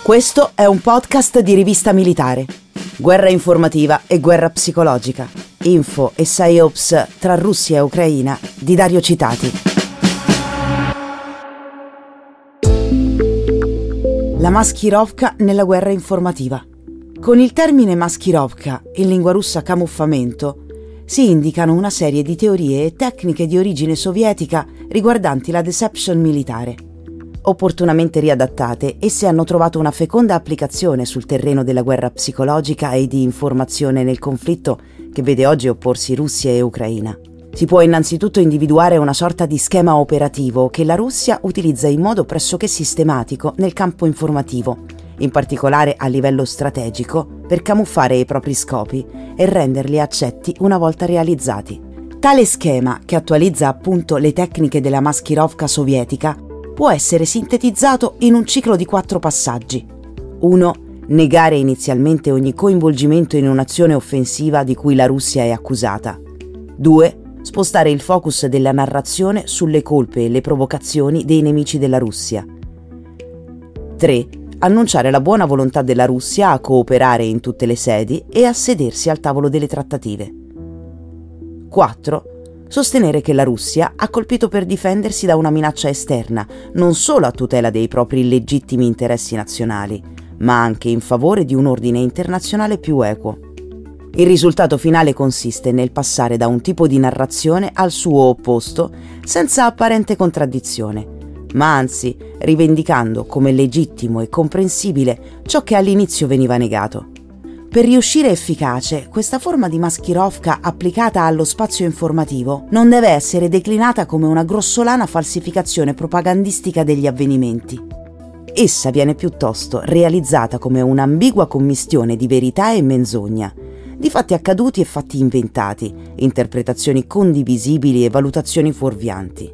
Questo è un podcast di Rivista Militare. Guerra informativa e guerra psicologica. Info e psyops tra Russia e Ucraina di Dario Citati. La maskirovka nella guerra informativa. Con il termine maskirovka, in lingua russa camuffamento, si indicano una serie di teorie e tecniche di origine sovietica riguardanti la deception militare. Opportunamente riadattate, esse hanno trovato una feconda applicazione sul terreno della guerra psicologica e di informazione nel conflitto che vede oggi opporsi Russia e Ucraina. Si può innanzitutto individuare una sorta di schema operativo che la Russia utilizza in modo pressoché sistematico nel campo informativo, in particolare a livello strategico, per camuffare i propri scopi e renderli accetti una volta realizzati. Tale schema, che attualizza appunto le tecniche della maskirovka sovietica, può essere sintetizzato in un ciclo di 4 passaggi. 1. Negare inizialmente ogni coinvolgimento in un'azione offensiva di cui la Russia è accusata. 2. Spostare il focus della narrazione sulle colpe e le provocazioni dei nemici della Russia. 3. Annunciare la buona volontà della Russia a cooperare in tutte le sedi e a sedersi al tavolo delle trattative. 4. Sostenere che la Russia ha colpito per difendersi da una minaccia esterna, non solo a tutela dei propri legittimi interessi nazionali, ma anche in favore di un ordine internazionale più equo. Il risultato finale consiste nel passare da un tipo di narrazione al suo opposto senza apparente contraddizione, ma anzi rivendicando come legittimo e comprensibile ciò che all'inizio veniva negato. Per riuscire efficace, questa forma di maskirovka applicata allo spazio informativo non deve essere declinata come una grossolana falsificazione propagandistica degli avvenimenti. Essa viene piuttosto realizzata come un'ambigua commistione di verità e menzogna, di fatti accaduti e fatti inventati, interpretazioni condivisibili e valutazioni fuorvianti.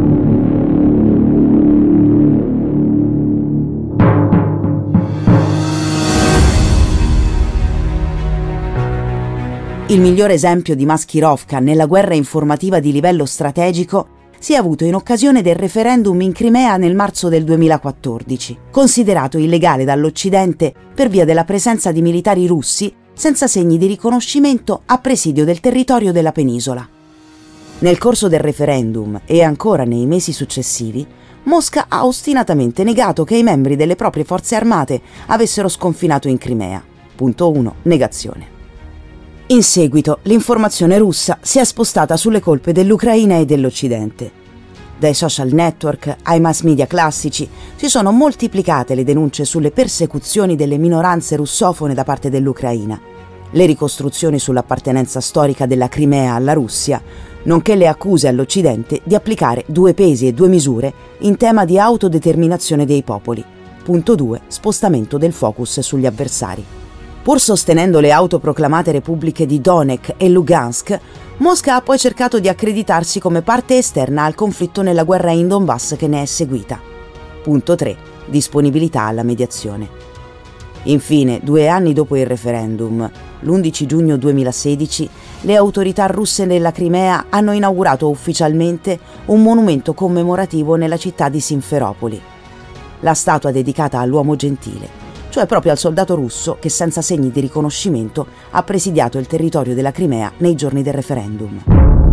Il miglior esempio di maskirovka nella guerra informativa di livello strategico si è avuto in occasione del referendum in Crimea nel marzo del 2014, considerato illegale dall'Occidente per via della presenza di militari russi senza segni di riconoscimento a presidio del territorio della penisola. Nel corso del referendum e ancora nei mesi successivi, Mosca ha ostinatamente negato che i membri delle proprie forze armate avessero sconfinato in Crimea. Punto 1. Negazione. In seguito, l'informazione russa si è spostata sulle colpe dell'Ucraina e dell'Occidente. Dai social network ai mass media classici si sono moltiplicate le denunce sulle persecuzioni delle minoranze russofone da parte dell'Ucraina, le ricostruzioni sull'appartenenza storica della Crimea alla Russia, nonché le accuse all'Occidente di applicare 2 pesi e 2 misure in tema di autodeterminazione dei popoli. Punto 2. Spostamento del focus sugli avversari. Pur sostenendo le autoproclamate repubbliche di Donetsk e Lugansk, Mosca ha poi cercato di accreditarsi come parte esterna al conflitto nella guerra in Donbass che ne è seguita. Punto 3. Disponibilità alla mediazione. Infine, 2 anni dopo il referendum, l'11 giugno 2016, le autorità russe nella Crimea hanno inaugurato ufficialmente un monumento commemorativo nella città di Simferopoli. La statua dedicata all'uomo gentile, cioè proprio al soldato russo che senza segni di riconoscimento ha presidiato il territorio della Crimea nei giorni del referendum.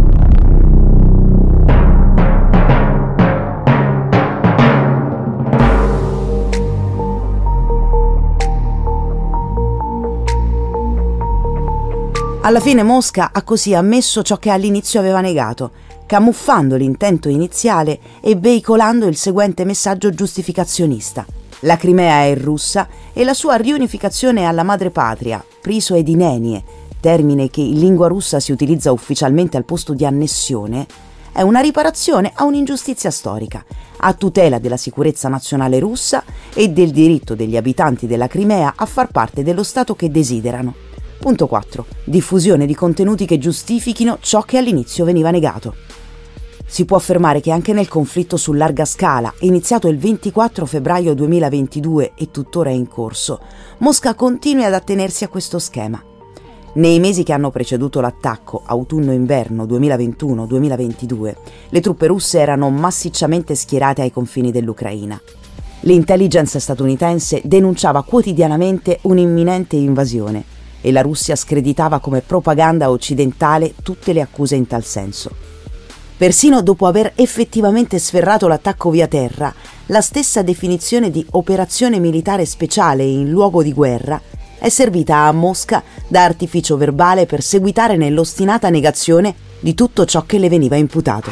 Alla fine Mosca ha così ammesso ciò che all'inizio aveva negato, camuffando l'intento iniziale e veicolando il seguente messaggio giustificazionista. La Crimea è russa e la sua riunificazione alla madrepatria, prisoedinenie, termine che in lingua russa si utilizza ufficialmente al posto di annessione, è una riparazione a un'ingiustizia storica, a tutela della sicurezza nazionale russa e del diritto degli abitanti della Crimea a far parte dello Stato che desiderano. Punto 4. Diffusione di contenuti che giustifichino ciò che all'inizio veniva negato. Si può affermare che anche nel conflitto su larga scala, iniziato il 24 febbraio 2022 e tuttora in corso, Mosca continui ad attenersi a questo schema. Nei mesi che hanno preceduto l'attacco, autunno-inverno 2021-2022, le truppe russe erano massicciamente schierate ai confini dell'Ucraina. L'intelligence statunitense denunciava quotidianamente un'imminente invasione e la Russia screditava come propaganda occidentale tutte le accuse in tal senso. Persino dopo aver effettivamente sferrato l'attacco via terra, la stessa definizione di operazione militare speciale in luogo di guerra è servita a Mosca da artificio verbale per seguitare nell'ostinata negazione di tutto ciò che le veniva imputato.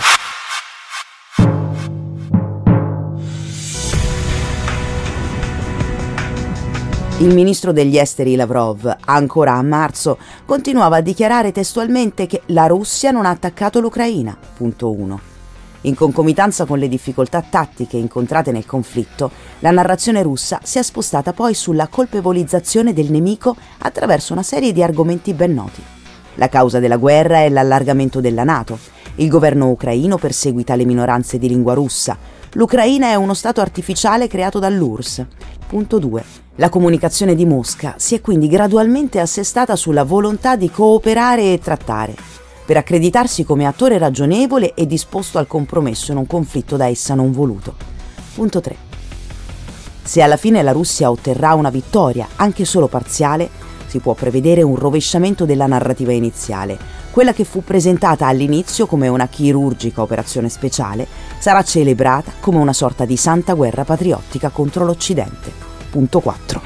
Il ministro degli esteri Lavrov, ancora a marzo, continuava a dichiarare testualmente che la Russia non ha attaccato l'Ucraina, punto 1. In concomitanza con le difficoltà tattiche incontrate nel conflitto, la narrazione russa si è spostata poi sulla colpevolizzazione del nemico attraverso una serie di argomenti ben noti. La causa della guerra è l'allargamento della NATO. Il governo ucraino perseguita le minoranze di lingua russa. L'Ucraina è uno stato artificiale creato dall'URSS. Punto 2. La comunicazione di Mosca si è quindi gradualmente assestata sulla volontà di cooperare e trattare, per accreditarsi come attore ragionevole e disposto al compromesso in un conflitto da essa non voluto. Punto 3. Se alla fine la Russia otterrà una vittoria, anche solo parziale, si può prevedere un rovesciamento della narrativa iniziale. Quella che fu presentata all'inizio come una chirurgica operazione speciale sarà celebrata come una sorta di santa guerra patriottica contro l'Occidente. Punto 4.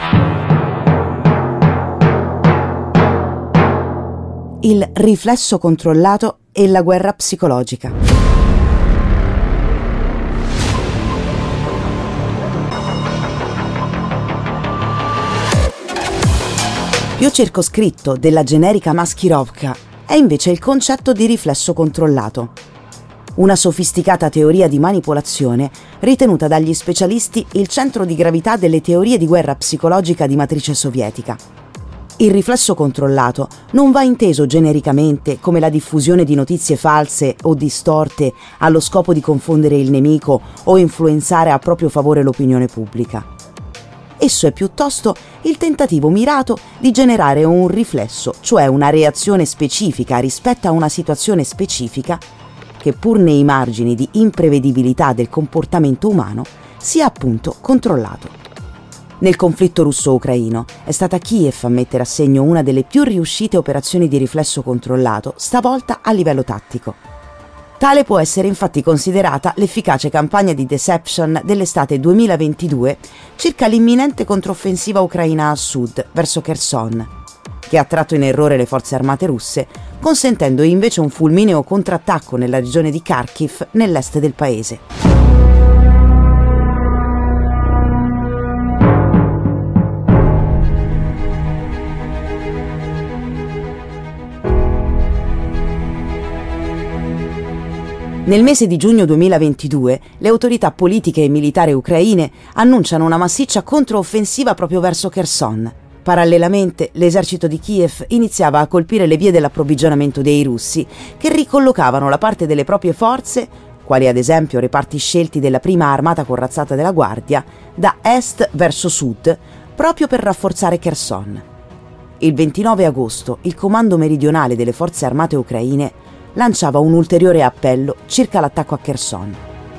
Il riflesso controllato e la guerra psicologica. Più circoscritto della generica maskirovka è invece il concetto di riflesso controllato, una sofisticata teoria di manipolazione ritenuta dagli specialisti il centro di gravità delle teorie di guerra psicologica di matrice sovietica. Il riflesso controllato non va inteso genericamente come la diffusione di notizie false o distorte allo scopo di confondere il nemico o influenzare a proprio favore l'opinione pubblica. Esso è piuttosto il tentativo mirato di generare un riflesso, cioè una reazione specifica rispetto a una situazione specifica che, pur nei margini di imprevedibilità del comportamento umano, sia appunto controllato. Nel conflitto russo-ucraino è stata Kiev a mettere a segno una delle più riuscite operazioni di riflesso controllato, stavolta a livello tattico. Tale può essere infatti considerata l'efficace campagna di deception dell'estate 2022 circa l'imminente controffensiva ucraina a sud, verso Kherson, che ha tratto in errore le forze armate russe, consentendo invece un fulmineo contrattacco nella regione di Kharkiv, nell'est del paese. Nel mese di giugno 2022 le autorità politiche e militari ucraine annunciano una massiccia controoffensiva proprio verso Kherson. Parallelamente, l'esercito di Kiev iniziava a colpire le vie dell'approvvigionamento dei russi, che ricollocavano la parte delle proprie forze, quali ad esempio reparti scelti della prima armata corazzata della Guardia, da est verso sud, proprio per rafforzare Kherson. Il 29 agosto il comando meridionale delle forze armate ucraine lanciava un ulteriore appello circa l'attacco a Kherson.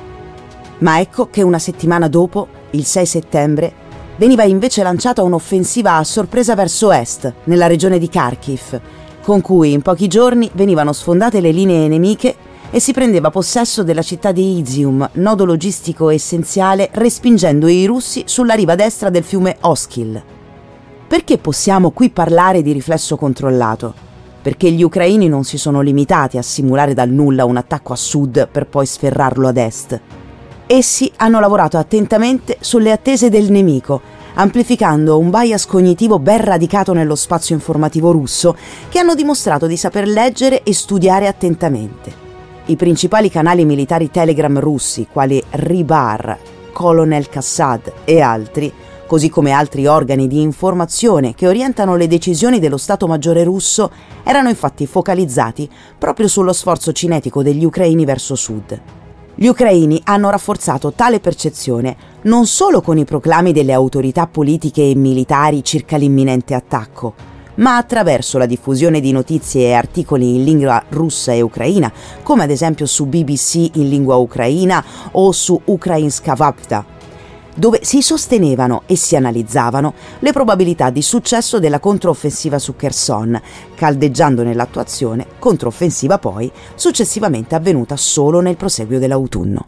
Ma ecco che una settimana dopo, il 6 settembre, veniva invece lanciata un'offensiva a sorpresa verso est, nella regione di Kharkiv, con cui in pochi giorni venivano sfondate le linee nemiche e si prendeva possesso della città di Izium, nodo logistico essenziale, respingendo i russi sulla riva destra del fiume Oskil. Perché possiamo qui parlare di riflesso controllato? Perché gli ucraini non si sono limitati a simulare dal nulla un attacco a sud per poi sferrarlo ad est. Essi hanno lavorato attentamente sulle attese del nemico, amplificando un bias cognitivo ben radicato nello spazio informativo russo, che hanno dimostrato di saper leggere e studiare attentamente. I principali canali militari Telegram russi, quali Rybar, Colonel Kassad e altri, così come altri organi di informazione che orientano le decisioni dello Stato Maggiore russo, erano infatti focalizzati proprio sullo sforzo cinetico degli ucraini verso sud. Gli ucraini hanno rafforzato tale percezione non solo con i proclami delle autorità politiche e militari circa l'imminente attacco, ma attraverso la diffusione di notizie e articoli in lingua russa e ucraina, come ad esempio su BBC in lingua ucraina o su Ukrainska Pravda. dove si sostenevano e si analizzavano le probabilità di successo della controffensiva su Kherson, caldeggiando l'attuazione, controffensiva poi successivamente avvenuta solo nel proseguio dell'autunno.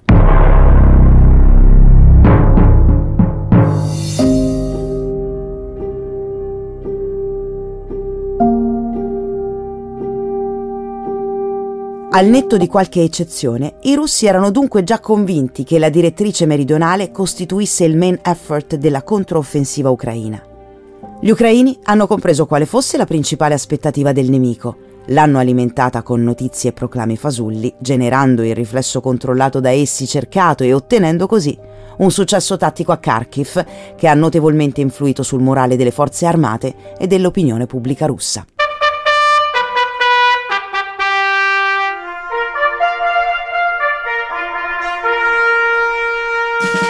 Al netto di qualche eccezione, i russi erano dunque già convinti che la direttrice meridionale costituisse il main effort della controffensiva ucraina. Gli ucraini hanno compreso quale fosse la principale aspettativa del nemico, l'hanno alimentata con notizie e proclami fasulli, generando il riflesso controllato da essi cercato e ottenendo così un successo tattico a Kharkiv che ha notevolmente influito sul morale delle forze armate e dell'opinione pubblica russa.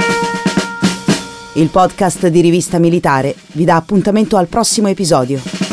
Il podcast di Rivista Militare vi dà appuntamento al prossimo episodio.